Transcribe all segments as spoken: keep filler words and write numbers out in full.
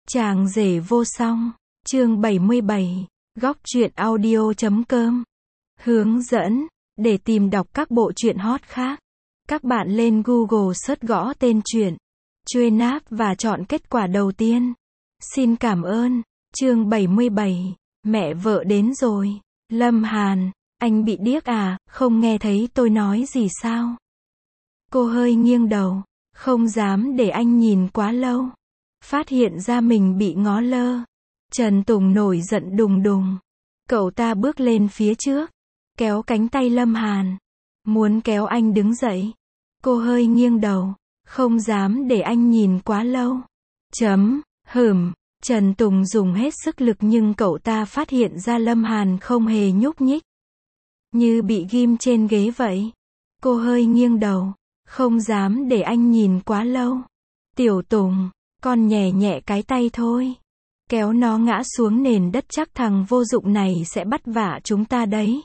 Chàng rể vô song, chương bảy mươi bảy, góc truyện audio chấm com. Hướng dẫn, để tìm đọc các bộ truyện hot khác, các bạn lên Google search gõ tên truyện, truy nạp và chọn kết quả đầu tiên. Xin cảm ơn. Chương bảy mươi bảy, mẹ vợ đến rồi. Lâm Hàn, anh bị điếc à, không nghe thấy tôi nói gì sao? Cô hơi nghiêng đầu, không dám để anh nhìn quá lâu. Phát hiện ra mình bị ngó lơ. Trần Tùng nổi giận đùng đùng. Cậu ta bước lên phía trước, kéo cánh tay Lâm Hàn, muốn kéo anh đứng dậy. Cô hơi nghiêng đầu, không dám để anh nhìn quá lâu. Chấm, hửm, Trần Tùng dùng hết sức lực nhưng cậu ta phát hiện ra Lâm Hàn không hề nhúc nhích, như bị ghim trên ghế vậy. Cô hơi nghiêng đầu, không dám để anh nhìn quá lâu. Tiểu Tùng, con nhẹ nhẹ cái tay thôi. Kéo nó ngã xuống nền đất chắc thằng vô dụng này sẽ bắt vạ chúng ta đấy.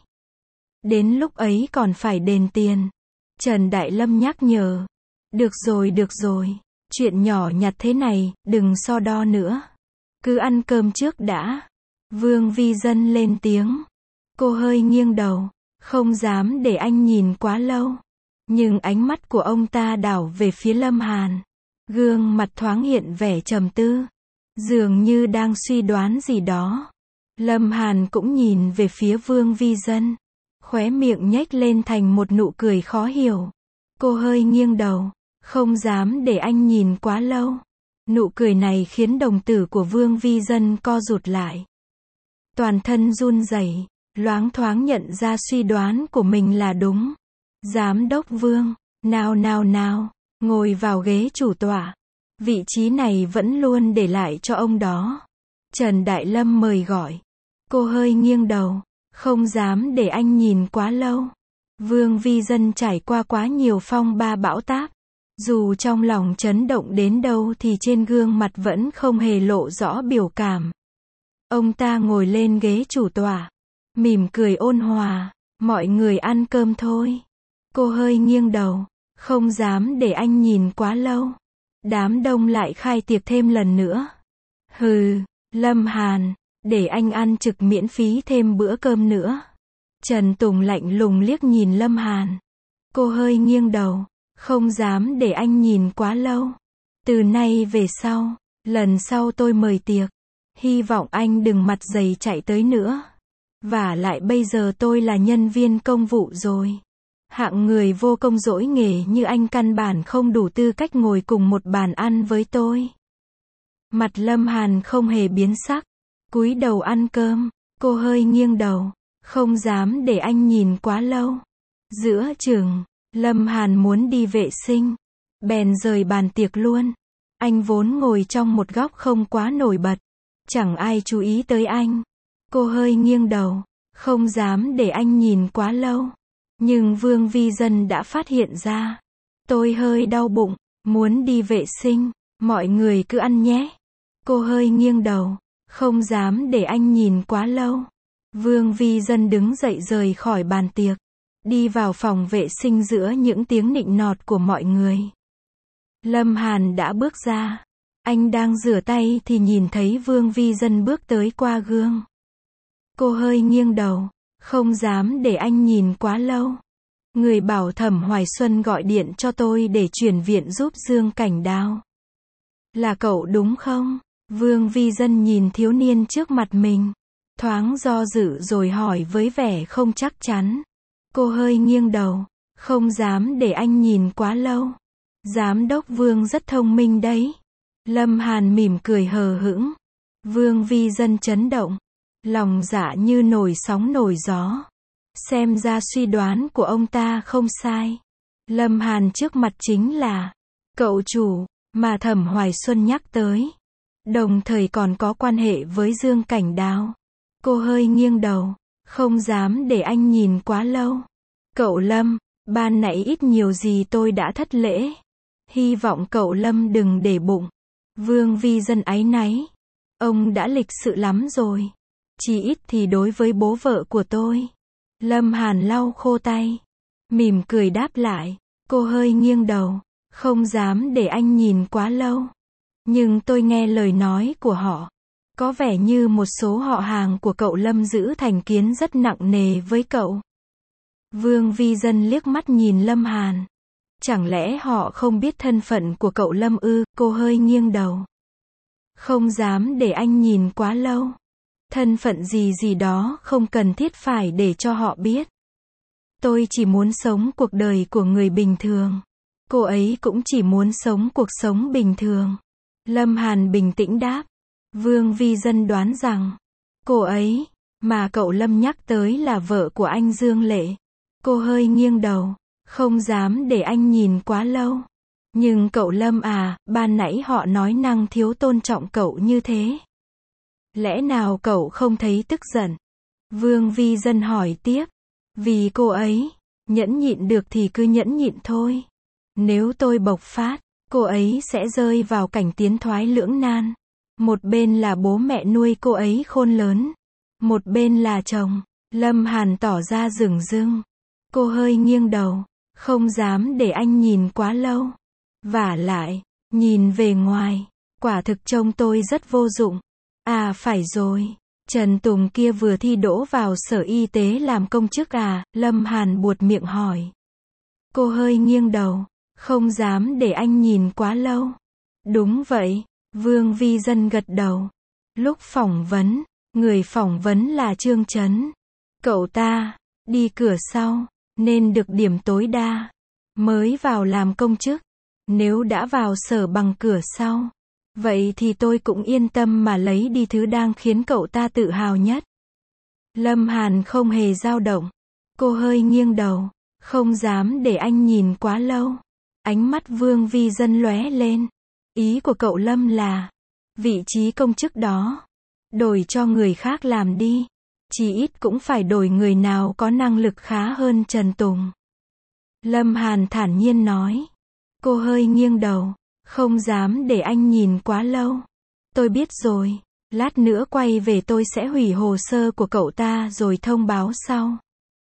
Đến lúc ấy còn phải đền tiền. Trần Đại Lâm nhắc nhở. Được rồi được rồi, chuyện nhỏ nhặt thế này, đừng so đo nữa. Cứ ăn cơm trước đã. Vương Vi Dân lên tiếng. Cô hơi nghiêng đầu, không dám để anh nhìn quá lâu. Nhưng ánh mắt của ông ta đảo về phía Lâm Hàn. Gương mặt thoáng hiện vẻ trầm tư, dường như đang suy đoán gì đó. Lâm Hàn cũng nhìn về phía Vương Vi Dân, khóe miệng nhếch lên thành một nụ cười khó hiểu. Cô hơi nghiêng đầu, không dám để anh nhìn quá lâu. Nụ cười này khiến đồng tử của Vương Vi Dân co rụt lại. Toàn thân run rẩy, loáng thoáng nhận ra suy đoán của mình là đúng. Giám đốc Vương, nào nào nào, ngồi vào ghế chủ tọa. Vị trí này vẫn luôn để lại cho ông đó. Trần Đại Lâm mời gọi. Cô hơi nghiêng đầu, không dám để anh nhìn quá lâu. Vương Vi Dân trải qua quá nhiều phong ba bão táp. Dù trong lòng chấn động đến đâu thì trên gương mặt vẫn không hề lộ rõ biểu cảm. Ông ta ngồi lên ghế chủ tọa, mỉm cười ôn hòa. Mọi người ăn cơm thôi. Cô hơi nghiêng đầu, không dám để anh nhìn quá lâu. Đám đông lại khai tiệc thêm lần nữa. Hừ, Lâm Hàn, để anh ăn trực miễn phí thêm bữa cơm nữa. Trần Tùng lạnh lùng liếc nhìn Lâm Hàn. Cô hơi nghiêng đầu, không dám để anh nhìn quá lâu. Từ nay về sau, lần sau tôi mời tiệc, hy vọng anh đừng mặt dày chạy tới nữa. Vả lại bây giờ tôi là nhân viên công vụ rồi. Hạng người vô công dỗi nghề như anh căn bản không đủ tư cách ngồi cùng một bàn ăn với tôi. Mặt Lâm Hàn không hề biến sắc, cúi đầu ăn cơm. Cô hơi nghiêng đầu, không dám để anh nhìn quá lâu. Giữa chừng, Lâm Hàn muốn đi vệ sinh, bèn rời bàn tiệc luôn. Anh vốn ngồi trong một góc không quá nổi bật, chẳng ai chú ý tới anh. Cô hơi nghiêng đầu, không dám để anh nhìn quá lâu. Nhưng Vương Vi Dân đã phát hiện ra. Tôi hơi đau bụng, muốn đi vệ sinh, mọi người cứ ăn nhé. Cô hơi nghiêng đầu, không dám để anh nhìn quá lâu. Vương Vi Dân đứng dậy rời khỏi bàn tiệc, đi vào phòng vệ sinh giữa những tiếng nịnh nọt của mọi người. Lâm Hàn đã bước ra. Anh đang rửa tay thì nhìn thấy Vương Vi Dân bước tới qua gương. Cô hơi nghiêng đầu, không dám để anh nhìn quá lâu. Người bảo Thẩm Hoài Xuân gọi điện cho tôi để chuyển viện giúp Dương Cảnh Đào. Là cậu đúng không? Vương Vi Dân nhìn thiếu niên trước mặt mình, thoáng do dự rồi hỏi với vẻ không chắc chắn. Cô hơi nghiêng đầu, không dám để anh nhìn quá lâu. Giám đốc Vương rất thông minh đấy. Lâm Hàn mỉm cười hờ hững. Vương Vi Dân chấn động, lòng dạ như nổi sóng nổi gió. Xem ra suy đoán của ông ta không sai. Lâm Hàn trước mặt chính là cậu chủ mà Thẩm Hoài Xuân nhắc tới, đồng thời còn có quan hệ với Dương Cảnh Đào. Cô hơi nghiêng đầu, không dám để anh nhìn quá lâu. Cậu Lâm, ban nãy ít nhiều gì tôi đã thất lễ. Hy vọng cậu Lâm đừng để bụng. Vương Vi Dân áy náy. Ông đã lịch sự lắm rồi. Chỉ ít thì đối với bố vợ của tôi. Lâm Hàn lau khô tay, mỉm cười đáp lại. Cô hơi nghiêng đầu, không dám để anh nhìn quá lâu. Nhưng tôi nghe lời nói của họ. Có vẻ như một số họ hàng của cậu Lâm giữ thành kiến rất nặng nề với cậu. Vương Vi Dân liếc mắt nhìn Lâm Hàn. Chẳng lẽ họ không biết thân phận của cậu Lâm ư? Cô hơi nghiêng đầu. Không dám để anh nhìn quá lâu. Thân phận gì gì đó không cần thiết phải để cho họ biết. Tôi chỉ muốn sống cuộc đời của người bình thường. Cô ấy cũng chỉ muốn sống cuộc sống bình thường. Lâm Hàn bình tĩnh đáp. Vương Vi Dân đoán rằng, cô ấy, mà cậu Lâm nhắc tới là vợ của anh Dương Lệ. Cô hơi nghiêng đầu, không dám để anh nhìn quá lâu. Nhưng cậu Lâm à, ban nãy họ nói năng thiếu tôn trọng cậu như thế. Lẽ nào cậu không thấy tức giận? Vương Vi Dân hỏi tiếp. Vì cô ấy, nhẫn nhịn được thì cứ nhẫn nhịn thôi. Nếu tôi bộc phát, cô ấy sẽ rơi vào cảnh tiến thoái lưỡng nan. Một bên là bố mẹ nuôi cô ấy khôn lớn. Một bên là chồng. Lâm Hàn tỏ ra dửng dưng. Cô hơi nghiêng đầu, không dám để anh nhìn quá lâu. Vả lại, nhìn về ngoài, quả thực trông tôi rất vô dụng. À phải rồi, Trần Tùng kia vừa thi đỗ vào sở y tế làm công chức à? Lâm Hàn buột miệng hỏi. Cô hơi nghiêng đầu, không dám để anh nhìn quá lâu. Đúng vậy, Vương Vi Dân gật đầu. Lúc phỏng vấn, người phỏng vấn là Trương Chấn. Cậu ta, đi cửa sau, nên được điểm tối đa. Mới vào làm công chức. Nếu đã vào sở bằng cửa sau, vậy thì tôi cũng yên tâm mà lấy đi thứ đang khiến cậu ta tự hào nhất. Lâm Hàn không hề dao động. Cô hơi nghiêng đầu, không dám để anh nhìn quá lâu. Ánh mắt Vương Vi Dân lóe lên. Ý của cậu Lâm là, vị trí công chức đó, đổi cho người khác làm đi. Chỉ ít cũng phải đổi người nào có năng lực khá hơn Trần Tùng. Lâm Hàn thản nhiên nói. Cô hơi nghiêng đầu, không dám để anh nhìn quá lâu. Tôi biết rồi, lát nữa quay về tôi sẽ hủy hồ sơ của cậu ta rồi thông báo sau.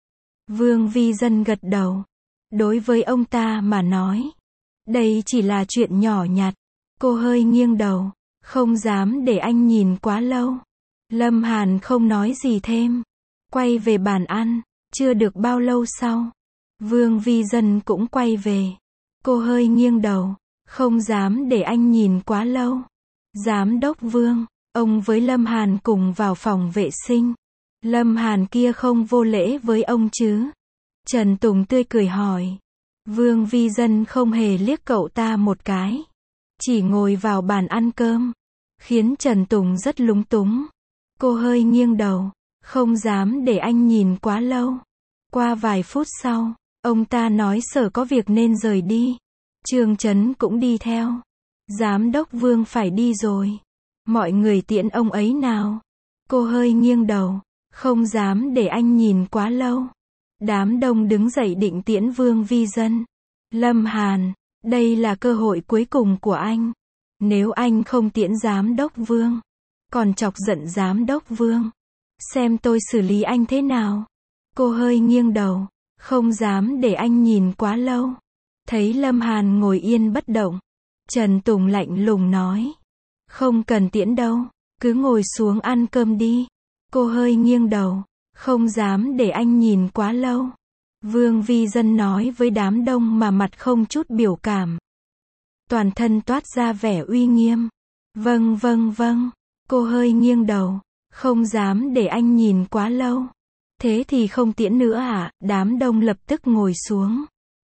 Vương Vi Dân gật đầu. Đối với ông ta mà nói, đây chỉ là chuyện nhỏ nhặt. Cô hơi nghiêng đầu, không dám để anh nhìn quá lâu. Lâm Hàn không nói gì thêm. Quay về bàn ăn, chưa được bao lâu sau, Vương Vi Dân cũng quay về. Cô hơi nghiêng đầu, không dám để anh nhìn quá lâu. Giám đốc Vương, ông với Lâm Hàn cùng vào phòng vệ sinh. Lâm Hàn kia không vô lễ với ông chứ? Trần Tùng tươi cười hỏi. Vương Vi Dân không hề liếc cậu ta một cái. Chỉ ngồi vào bàn ăn cơm. Khiến Trần Tùng rất lúng túng. Cô hơi nghiêng đầu, không dám để anh nhìn quá lâu. Qua vài phút sau, ông ta nói sở có việc nên rời đi. Trương Chấn cũng đi theo. Giám đốc Vương phải đi rồi. Mọi người tiễn ông ấy nào. Cô hơi nghiêng đầu, không dám để anh nhìn quá lâu. Đám đông đứng dậy định tiễn Vương Vi Dân. Lâm Hàn, đây là cơ hội cuối cùng của anh. Nếu anh không tiễn giám đốc Vương, còn chọc giận giám đốc Vương, xem tôi xử lý anh thế nào. Cô hơi nghiêng đầu, không dám để anh nhìn quá lâu. Thấy Lâm Hàn ngồi yên bất động, Trần Tùng lạnh lùng nói. Không cần tiễn đâu, cứ ngồi xuống ăn cơm đi. Cô hơi nghiêng đầu, không dám để anh nhìn quá lâu. Vương Vi Dân nói với đám đông mà mặt không chút biểu cảm. Toàn thân toát ra vẻ uy nghiêm. Vâng vâng vâng. Cô hơi nghiêng đầu, không dám để anh nhìn quá lâu. Thế thì không tiễn nữa à? Đám đông lập tức ngồi xuống.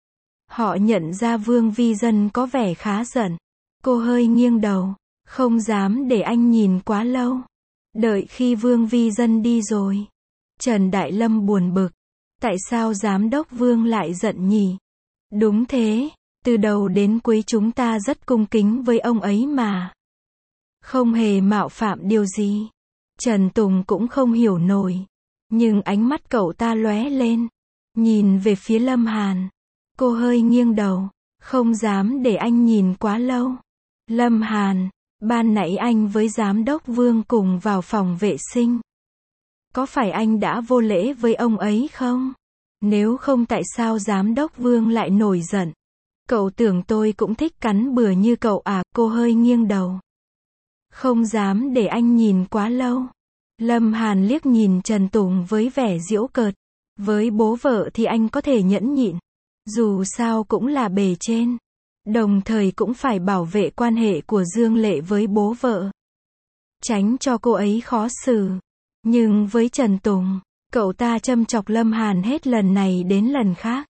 Họ nhận ra Vương Vi Dân có vẻ khá giận. Cô hơi nghiêng đầu, không dám để anh nhìn quá lâu. Đợi khi Vương Vi Dân đi rồi, Trần Đại Lâm buồn bực. Tại sao giám đốc Vương lại giận nhỉ? Đúng thế, từ đầu đến cuối chúng ta rất cung kính với ông ấy mà. Không hề mạo phạm điều gì. Trần Tùng cũng không hiểu nổi. Nhưng ánh mắt cậu ta lóe lên. Nhìn về phía Lâm Hàn. Cô hơi nghiêng đầu, không dám để anh nhìn quá lâu. Lâm Hàn, ban nãy anh với giám đốc Vương cùng vào phòng vệ sinh. Có phải anh đã vô lễ với ông ấy không? Nếu không tại sao giám đốc Vương lại nổi giận? Cậu tưởng tôi cũng thích cắn bừa như cậu à? Cô hơi nghiêng đầu. Không dám để anh nhìn quá lâu. Lâm Hàn liếc nhìn Trần Tùng với vẻ giễu cợt. Với bố vợ thì anh có thể nhẫn nhịn. Dù sao cũng là bề trên. Đồng thời cũng phải bảo vệ quan hệ của Dương Lệ với bố vợ. Tránh cho cô ấy khó xử. Nhưng với Trần Tùng, cậu ta châm chọc Lâm Hàn hết lần này đến lần khác.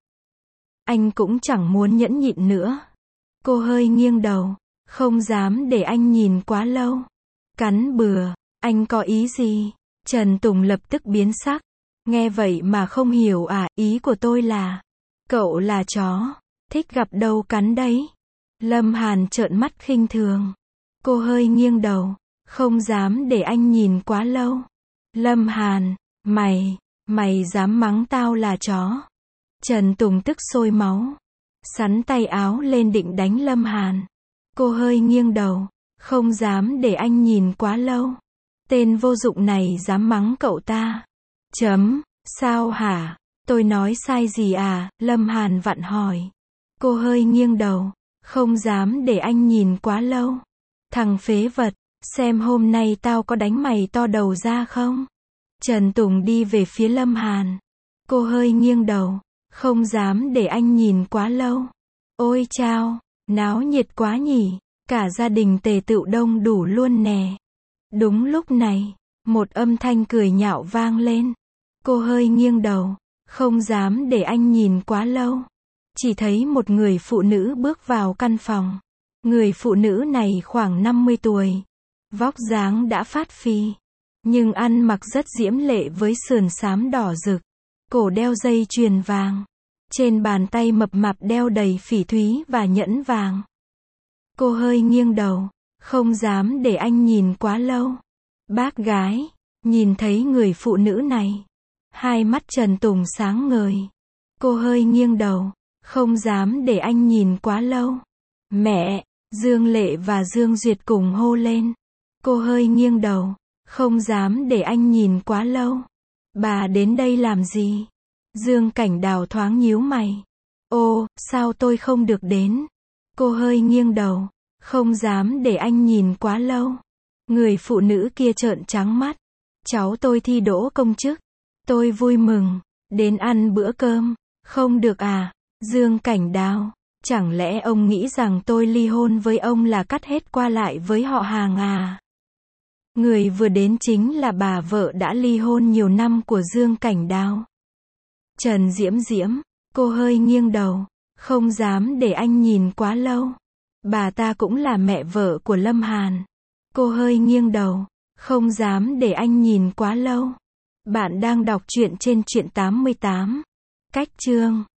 Anh cũng chẳng muốn nhẫn nhịn nữa. Cô hơi nghiêng đầu. Không dám để anh nhìn quá lâu. Cắn bừa. Anh có ý gì? Trần Tùng lập tức biến sắc. Nghe vậy mà không hiểu à, ý của tôi là, cậu là chó, thích gặp đâu cắn đấy. Lâm Hàn trợn mắt khinh thường. Cô hơi nghiêng đầu. Không dám để anh nhìn quá lâu. Lâm Hàn, mày, mày dám mắng tao là chó. Trần Tùng tức sôi máu. Sắn tay áo lên định đánh Lâm Hàn. Cô hơi nghiêng đầu. Không dám để anh nhìn quá lâu. Tên vô dụng này dám mắng cậu ta. Chấm, sao hả? Tôi nói sai gì à? Lâm Hàn vặn hỏi. Cô hơi nghiêng đầu. Không dám để anh nhìn quá lâu. Thằng phế vật, xem hôm nay tao có đánh mày to đầu ra không? Trần Tùng đi về phía Lâm Hàn. Cô hơi nghiêng đầu. Không dám để anh nhìn quá lâu. Ôi chao, náo nhiệt quá nhỉ. Cả gia đình tề tựu đông đủ luôn nè. Đúng lúc này, một âm thanh cười nhạo vang lên. Cô hơi nghiêng đầu. Không dám để anh nhìn quá lâu. Chỉ thấy một người phụ nữ bước vào căn phòng. Người phụ nữ này khoảng năm mươi tuổi. Vóc dáng đã phát phi. Nhưng ăn mặc rất diễm lệ với sườn xám đỏ rực. Cổ đeo dây chuyền vàng. Trên bàn tay mập mạp đeo đầy phỉ thúy và nhẫn vàng. Cô hơi nghiêng đầu. Không dám để anh nhìn quá lâu. Bác gái, nhìn thấy người phụ nữ này. Hai mắt Trần Tùng sáng ngời. Cô hơi nghiêng đầu. Không dám để anh nhìn quá lâu. Mẹ, Dương Lệ và Dương Duyệt cùng hô lên. Cô hơi nghiêng đầu. Không dám để anh nhìn quá lâu. Bà đến đây làm gì? Dương Cảnh Đào thoáng nhíu mày. Ô, sao tôi không được đến? Cô hơi nghiêng đầu. Không dám để anh nhìn quá lâu. Người phụ nữ kia trợn trắng mắt. Cháu tôi thi đỗ công chức. Tôi vui mừng. Đến ăn bữa cơm. Không được à? Dương Cảnh Đào. Chẳng lẽ ông nghĩ rằng tôi ly hôn với ông là cắt hết qua lại với họ hàng à? Người vừa đến chính là bà vợ đã ly hôn nhiều năm của Dương Cảnh Đào. Trần Diễm Diễm. Cô hơi nghiêng đầu. Không dám để anh nhìn quá lâu. Bà ta cũng là mẹ vợ của Lâm Hàn. Cô hơi nghiêng đầu. Không dám để anh nhìn quá lâu. Bạn đang đọc truyện trên truyện tám mươi tám. Cách chương.